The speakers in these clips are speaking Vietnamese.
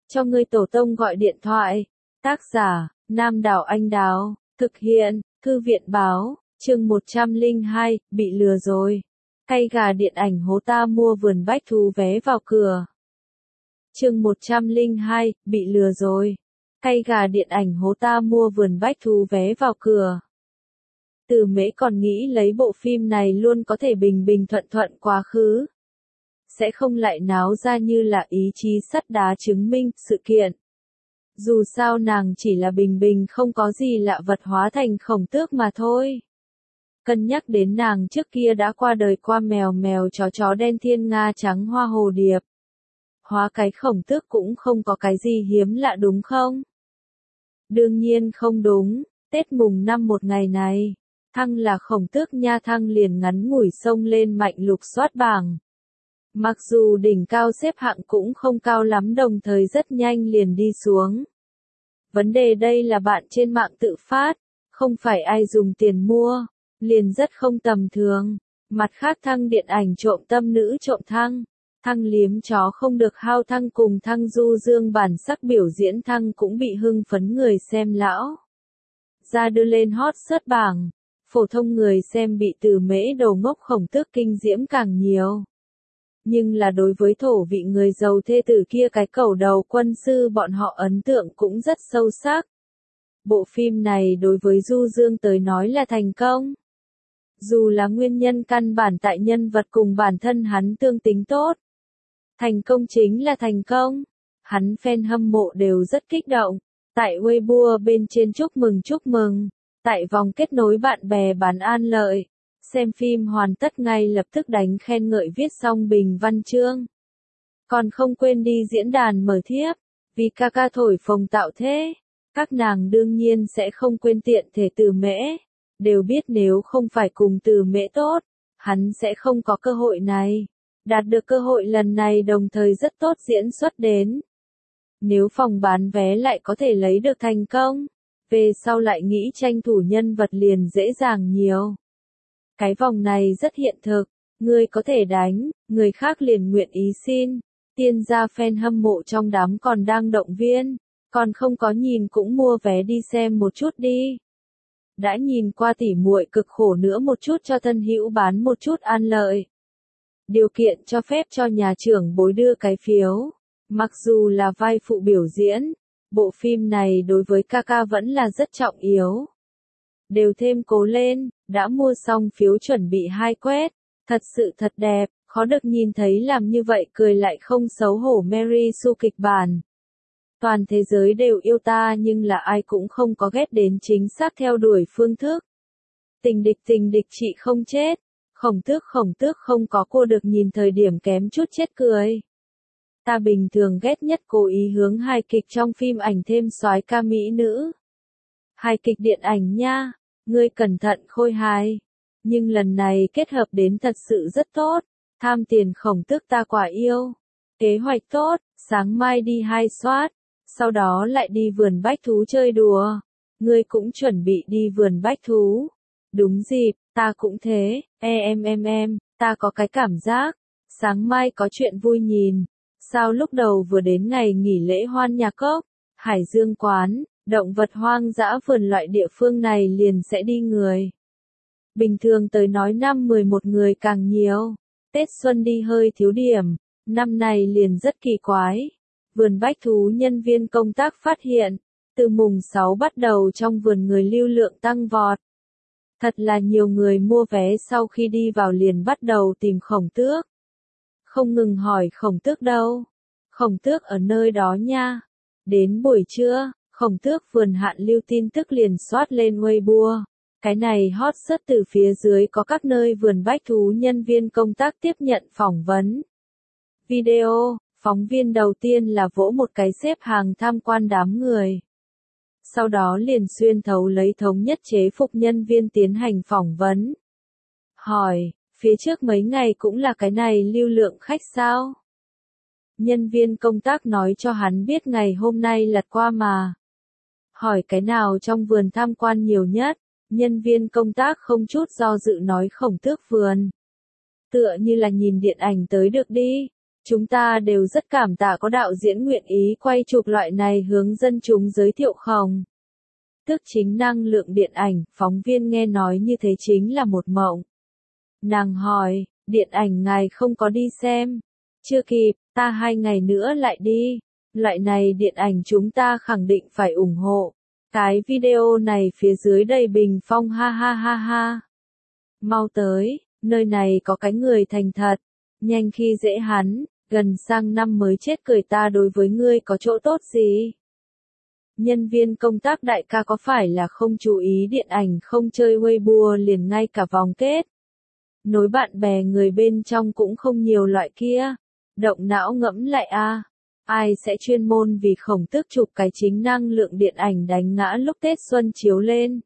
cho ngươi tổ tông gọi điện thoại. Tác giả, Nam Đảo Anh Đào, thực hiện, Thư viện báo, chương 102, bị lừa rồi. Cay gà điện ảnh hố ta mua vườn bách thú vé vào cửa. Chương 102, bị lừa rồi. Cay gà điện ảnh hố ta mua vườn bách thú vé vào cửa. Từ Mễ còn nghĩ lấy bộ phim này luôn có thể bình bình thuận thuận quá khứ. Sẽ không lại náo ra như là ý chí sắt đá chứng minh sự kiện. Dù sao nàng chỉ là bình bình không có gì lạ vật hóa thành khổng tước mà thôi. Cân nhắc đến nàng trước kia đã qua đời qua mèo mèo chó đen thiên nga trắng hoa hồ điệp. Hóa cái khổng tước cũng không có cái gì hiếm lạ đúng không? Đương nhiên không đúng, Tết mùng 5 một ngày này, Thăng là khổng tước nha, Thăng liền ngắn ngủi xông lên mạnh lục soát bảng. Mặc dù đỉnh cao xếp hạng cũng không cao lắm, đồng thời rất nhanh liền đi xuống. Vấn đề đây là bạn trên mạng tự phát, không phải ai dùng tiền mua, liền rất không tầm thường. Mặt khác Thăng điện ảnh trộm tâm nữ trộm Thăng, Thăng liếm chó không được hao, Thăng cùng Thăng du dương bản sắc biểu diễn, Thăng cũng bị hưng phấn người xem lão ra đưa lên hot search bảng. Phổ thông người xem bị Từ Mễ đầu ngốc khổng tước kinh diễm càng nhiều. Nhưng là đối với thổ vị người giàu thê tử kia cái cẩu đầu quân sư, bọn họ ấn tượng cũng rất sâu sắc. Bộ phim này đối với Du Dương tới nói là thành công. Dù là nguyên nhân căn bản tại nhân vật cùng bản thân hắn tương tính tốt. Thành công chính là thành công. Hắn fan hâm mộ đều rất kích động. Tại Weibo bên trên chúc mừng. Tại vòng kết nối bạn bè bán an lợi. Xem phim hoàn tất ngay lập tức đánh khen ngợi, viết xong bình văn chương. Còn không quên đi diễn đàn mở thiếp, vì ca ca thổi phồng tạo thế. Các nàng đương nhiên sẽ không quên tiện thể Từ Mễ. Đều biết nếu không phải cùng Từ Mễ tốt, hắn sẽ không có cơ hội này. Đạt được cơ hội lần này đồng thời rất tốt diễn xuất đến. Nếu phòng bán vé lại có thể lấy được thành công, về sau lại nghĩ tranh thủ nhân vật liền dễ dàng nhiều. Cái vòng này rất hiện thực, người có thể đánh, người khác liền nguyện ý xin. Tiên gia fan hâm mộ trong đám còn đang động viên, còn không có nhìn cũng mua vé đi xem một chút đi. Đã nhìn qua tỉ muội cực khổ nữa một chút cho thân hữu bán một chút an lợi. Điều kiện cho phép cho nhà trưởng bối đưa cái phiếu. Mặc dù là vai phụ biểu diễn, bộ phim này đối với ca ca vẫn là rất trọng yếu. Đều thêm cố lên, đã mua xong phiếu chuẩn bị 2 quét, thật sự thật đẹp, khó được nhìn thấy làm như vậy cười lại không xấu hổ Mary Sue kịch bản. Toàn thế giới đều yêu ta nhưng là ai cũng không có ghét đến chính xác theo đuổi phương thức. Tình địch chị không chết, khổng tước không có cô được nhìn thời điểm kém chút chết cười. Ta bình thường ghét nhất cố ý hướng hài kịch trong phim ảnh thêm soái ca mỹ nữ. Hài kịch điện ảnh nha. Ngươi cẩn thận khôi hài. Nhưng lần này kết hợp đến thật sự rất tốt. Tham tiền khổng tước ta quả yêu. Kế hoạch tốt, sáng mai đi 2 soát. Sau đó lại đi vườn bách thú chơi đùa. Ngươi cũng chuẩn bị đi vườn bách thú. Đúng dịp, ta cũng thế. Em, ta có cái cảm giác. Sáng mai có chuyện vui nhìn. Sao lúc đầu vừa đến ngày nghỉ lễ Hoan Nhạc Cốc, Hải Dương quán, động vật hoang dã vườn loại địa phương này liền sẽ đi người. Bình thường tới nói năm 11 người càng nhiều. Tết xuân đi hơi thiếu điểm, năm này liền rất kỳ quái. Vườn bách thú nhân viên công tác phát hiện, từ mùng 6 bắt đầu trong vườn người lưu lượng tăng vọt. Thật là nhiều người mua vé sau khi đi vào liền bắt đầu tìm khổng tước. Không ngừng hỏi khổng tước đâu. Khổng tước ở nơi đó nha. Đến buổi trưa, khổng tước vườn hạn lưu tin tức liền soát lên Weibo. Cái này hot search từ phía dưới có các nơi vườn bách thú nhân viên công tác tiếp nhận phỏng vấn. Video, phóng viên đầu tiên là vỗ một cái xếp hàng tham quan đám người. Sau đó liền xuyên thấu lấy thống nhất chế phục nhân viên tiến hành phỏng vấn. Hỏi, phía trước mấy ngày cũng là cái này lưu lượng khách sao? Nhân viên công tác nói cho hắn biết ngày hôm nay lật qua mà. Hỏi cái nào trong vườn tham quan nhiều nhất? Nhân viên công tác không chút do dự nói khổng tước vườn. Tựa như là nhìn điện ảnh tới được đi. Chúng ta đều rất cảm tạ có đạo diễn nguyện ý quay chụp loại này hướng dân chúng giới thiệu khổng tức chính năng lượng điện ảnh, phóng viên nghe nói như thế chính là một mộng. Nàng hỏi, điện ảnh ngài không có đi xem? Chưa kịp, ta 2 ngày nữa lại đi. Loại này điện ảnh chúng ta khẳng định phải ủng hộ. Cái video này phía dưới đầy bình phong ha ha ha ha. Mau tới, nơi này có cái người thành thật. Nhanh khi dễ hắn, gần sang năm mới chết cười ta đối với ngươi có chỗ tốt gì? Nhân viên công tác đại ca có phải là không chú ý điện ảnh không chơi Weibo liền ngay cả vòng kết? Nối bạn bè người bên trong cũng không nhiều loại kia. Động não ngẫm lại a, ai sẽ chuyên môn vì khổng tước chụp cái chính năng lượng điện ảnh đánh ngã lúc Tết Xuân chiếu lên?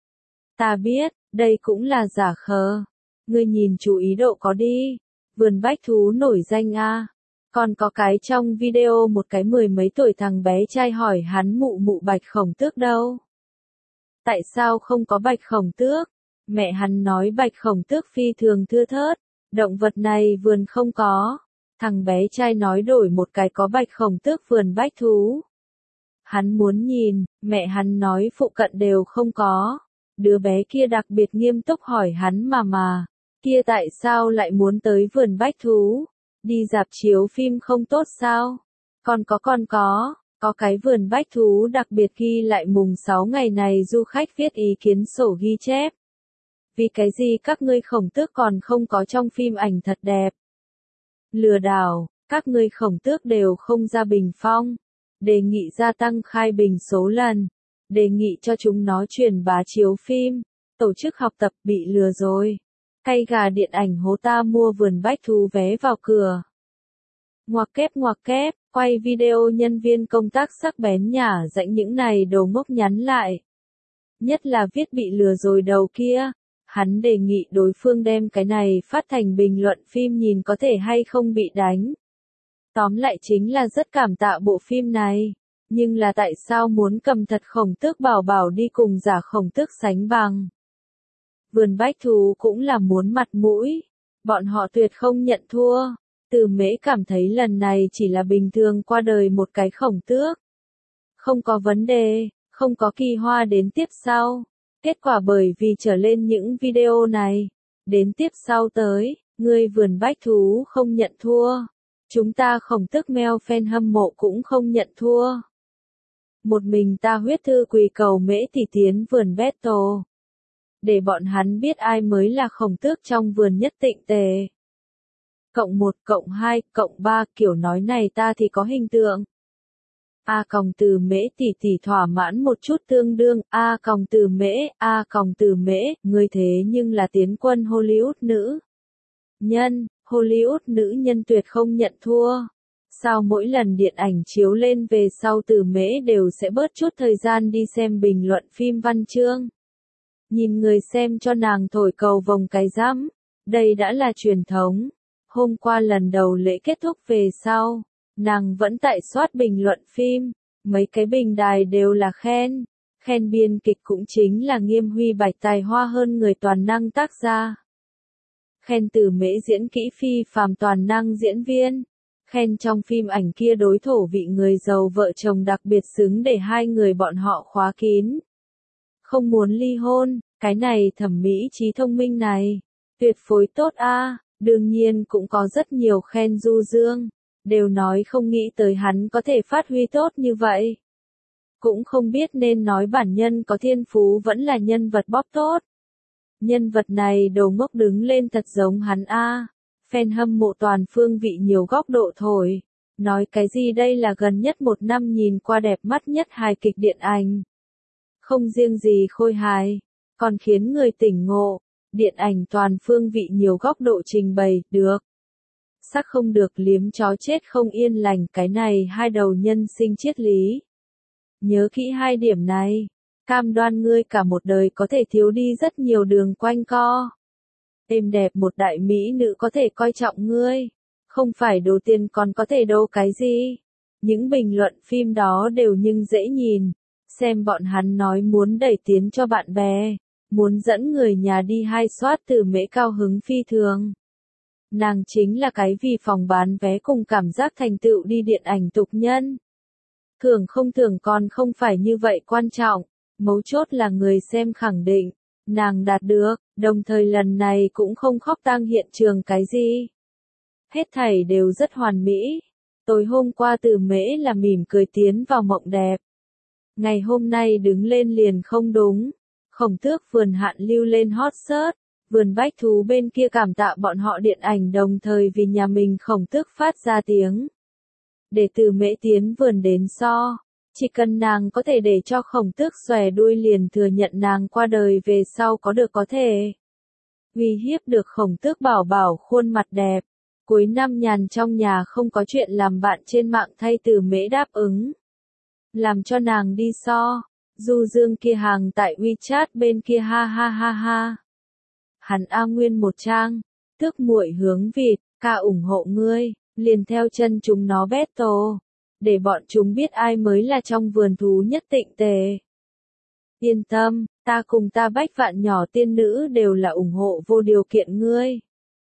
Ta biết, đây cũng là giả khờ. Ngươi nhìn chú ý độ có đi. Vườn bách thú nổi danh a. Còn có cái trong video một cái 10 mấy tuổi thằng bé trai hỏi hắn mụ mụ bạch khổng tước đâu? Tại sao không có bạch khổng tước? Mẹ hắn nói bạch khổng tước phi thường thưa thớt, động vật này vườn không có. Thằng bé trai nói đổi một cái có bạch khổng tước vườn bách thú. Hắn muốn nhìn, mẹ hắn nói phụ cận đều không có. Đứa bé kia đặc biệt nghiêm túc hỏi hắn mà, kia tại sao lại muốn tới vườn bách thú? Đi rạp chiếu phim không tốt sao? Còn có cái vườn bách thú đặc biệt ghi lại mùng 6 ngày này du khách viết ý kiến sổ ghi chép. Vì cái gì các ngươi khổng tước còn không có trong phim ảnh thật đẹp? Lừa đảo, các ngươi khổng tước đều không ra bình phong. Đề nghị gia tăng khai bình số lần. Đề nghị cho chúng nó truyền bá chiếu phim. Tổ chức học tập bị lừa rồi. Cay gà điện ảnh hố ta mua vườn bách thú vé vào cửa. Ngoặc kép, quay video nhân viên công tác sắc bén nhả rãnh những này đồ ngốc nhắn lại. Nhất là viết bị lừa rồi đầu kia. Hắn đề nghị đối phương đem cái này phát thành bình luận phim nhìn có thể hay không bị đánh. Tóm lại chính là rất cảm tạ bộ phim này. Nhưng là tại sao muốn cầm thật khổng tước bảo bảo đi cùng giả khổng tước sánh bằng? Vườn bách thú cũng là muốn mặt mũi. Bọn họ tuyệt không nhận thua. Từ Mễ cảm thấy lần này chỉ là bình thường qua đời một cái khổng tước. Không có vấn đề, không có kỳ hoa đến tiếp sau. Kết quả bởi vì trở lên những video này. Đến tiếp sau tới, người vườn bách thú không nhận thua. Chúng ta khổng tước meo fan hâm mộ cũng không nhận thua. Một mình ta huyết thư quỳ cầu Mễ thì tiến vườn battle. Để bọn hắn biết ai mới là khổng tước trong vườn nhất tịnh tề. Cộng 1, cộng 2, cộng 3 kiểu nói này ta thì có hình tượng. A còng từ Mễ tỷ thỏa mãn một chút tương đương. A còng từ Mễ, người thế nhưng là tiến quân Hollywood nữ nhân, Hollywood nữ nhân tuyệt không nhận thua. Sao mỗi lần điện ảnh chiếu lên về sau từ Mễ đều sẽ bớt chút thời gian đi xem bình luận phim văn chương. Nhìn người xem cho nàng thổi cầu vồng cái rắm. Đây đã là truyền thống. Hôm qua lần đầu lễ kết thúc về sau, nàng vẫn tại soát bình luận phim. Mấy cái bình đài đều là khen. Khen biên kịch cũng chính là Nghiêm Huy Bạch tài hoa hơn người toàn năng tác gia. Khen Từ Mễ diễn kỹ phi phàm toàn năng diễn viên. Khen trong phim ảnh kia đối thổ vị người giàu vợ chồng đặc biệt xứng để hai người bọn họ khóa kín. Không muốn ly hôn, cái này thẩm mỹ trí thông minh này. Tuyệt phối tốt a. Đương nhiên cũng có rất nhiều khen du dương. Đều nói không nghĩ tới hắn có thể phát huy tốt như vậy. Cũng không biết nên nói bản nhân có thiên phú vẫn là nhân vật bóp tốt. Nhân vật này đầu ngốc đứng lên thật giống hắn a. Fan hâm mộ toàn phương vị nhiều góc độ thổi. Nói cái gì đây là gần nhất 1 năm nhìn qua đẹp mắt nhất hài kịch điện ảnh. Không riêng gì khôi hài, còn khiến người tỉnh ngộ. Điện ảnh toàn phương vị nhiều góc độ trình bày, được. Sắc không được liếm chó chết không yên lành, cái này hai đầu nhân sinh triết lý. Nhớ kỹ 2 điểm này, cam đoan ngươi cả một đời có thể thiếu đi rất nhiều đường quanh co. Êm đẹp một đại mỹ nữ có thể coi trọng ngươi, không phải đồ tiền còn có thể đâu cái gì. Những bình luận phim đó đều nhưng dễ nhìn, xem bọn hắn nói muốn đẩy tiến cho bạn bè, muốn dẫn người nhà đi 2 soát Từ Mễ cao hứng phi thường. Nàng chính là cái vì phòng bán vé cùng cảm giác thành tựu đi điện ảnh tục nhân. Thưởng không thưởng còn không phải như vậy quan trọng, mấu chốt là người xem khẳng định, nàng đạt được, đồng thời lần này cũng không khóc tang hiện trường cái gì. Hết thảy đều rất hoàn mỹ. Tối hôm qua Từ Mễ là mỉm cười tiến vào mộng đẹp. Ngày hôm nay đứng lên liền không đúng. Khổng Tước vườn hạn lưu lên hot search, vườn bách thú bên kia cảm tạ bọn họ điện ảnh đồng thời vì nhà mình Khổng Tước phát ra tiếng. Để Từ Mễ tiến vườn đến so, chỉ cần nàng có thể để cho Khổng Tước xòe đuôi liền thừa nhận nàng qua đời về sau có được có thể. Uy hiếp được Khổng Tước bảo bảo khuôn mặt đẹp. Cuối năm nhàn trong nhà không có chuyện làm bạn trên mạng thay Từ Mễ đáp ứng. Làm cho nàng đi so. Du Dương kia hàng tại WeChat bên kia ha ha ha ha. Hắn A Nguyên một trang. Tước muội hướng vịt, ca ủng hộ ngươi, liền theo chân chúng nó battle. Để bọn chúng biết ai mới là trong vườn thú nhất tịnh tề. Yên tâm, ta cùng ta Bách Vạn nhỏ tiên nữ đều là ủng hộ vô điều kiện ngươi.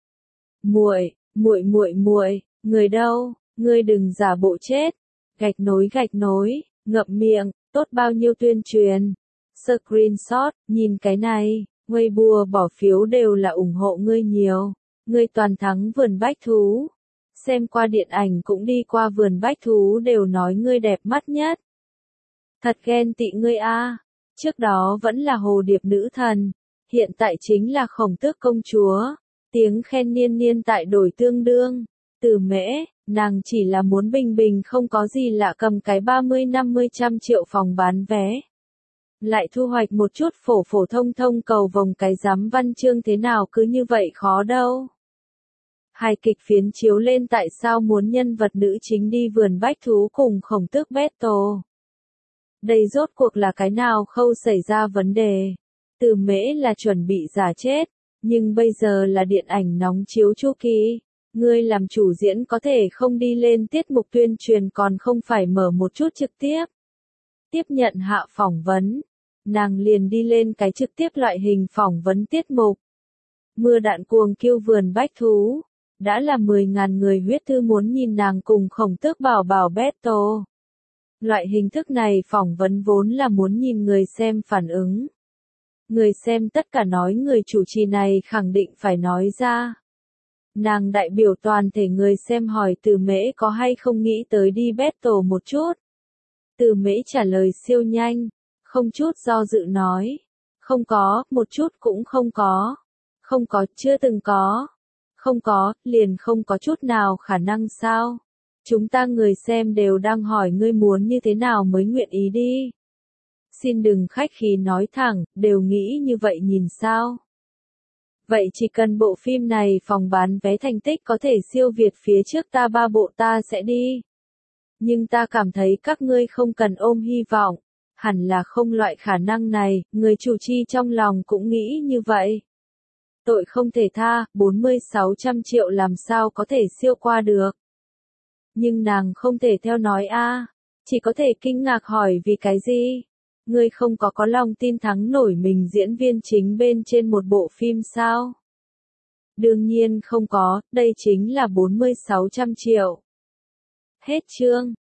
Muội, muội, người đâu, ngươi đừng giả bộ chết. Gạch nối, ngậm miệng, tốt bao nhiêu tuyên truyền. Screenshot, nhìn cái này, Weibo bỏ phiếu đều là ủng hộ ngươi nhiều. Ngươi toàn thắng vườn bách thú. Xem qua điện ảnh cũng đi qua vườn bách thú đều nói ngươi đẹp mắt nhất. Thật ghen tị ngươi a. Trước đó vẫn là hồ điệp nữ thần, hiện tại chính là Khổng Tước công chúa. Tiếng khen niên tại đổi tương đương. Từ Mễ, nàng chỉ là muốn bình bình không có gì lạ cầm cái 30-50 trăm triệu phòng bán vé. Lại thu hoạch một chút phổ thông cầu vồng cái giám văn chương thế nào cứ như vậy khó đâu. Hài kịch phiến chiếu lên tại sao muốn nhân vật nữ chính đi vườn bách thú cùng Khổng Tước battle. Đây rốt cuộc là cái nào khâu xảy ra vấn đề. Từ Mễ là chuẩn bị giả chết. Nhưng bây giờ là điện ảnh nóng chiếu chu kỳ. Ngươi làm chủ diễn có thể không đi lên tiết mục tuyên truyền còn không phải mở một chút trực tiếp. Tiếp nhận hạ phỏng vấn. Nàng liền đi lên cái trực tiếp loại hình phỏng vấn tiết mục. Mưa đạn cuồng kêu vườn bách thú. Đã là 10.000 người huyết thư muốn nhìn nàng cùng Khổng Tước bảo bảo battle. Loại hình thức này phỏng vấn vốn là muốn nhìn người xem phản ứng. Người xem tất cả nói người chủ trì này khẳng định phải nói ra. Nàng đại biểu toàn thể người xem hỏi Từ Mễ có hay không nghĩ tới đi battle một chút. Từ Mễ trả lời siêu nhanh, không chút do dự nói. Không có, một chút cũng không có. Không có, chưa từng có. Không có, liền không có chút nào khả năng sao. Chúng ta người xem đều đang hỏi ngươi muốn như thế nào mới nguyện ý đi. Xin đừng khách khí nói thẳng, đều nghĩ như vậy nhìn sao. Vậy chỉ cần bộ phim này phòng bán vé thành tích có thể siêu việt phía trước ta 3 bộ ta sẽ đi. Nhưng ta cảm thấy các ngươi không cần ôm hy vọng. Hẳn là không loại khả năng này, người chủ trì trong lòng cũng nghĩ như vậy. Tội không thể tha, 40-600 triệu làm sao có thể siêu qua được. Nhưng nàng không thể theo nói a, chỉ có thể kinh ngạc hỏi vì cái gì. Ngươi không có lòng tin thắng nổi mình diễn viên chính bên trên một bộ phim sao? Đương nhiên không có, đây chính là 40-600 triệu. Hết chương.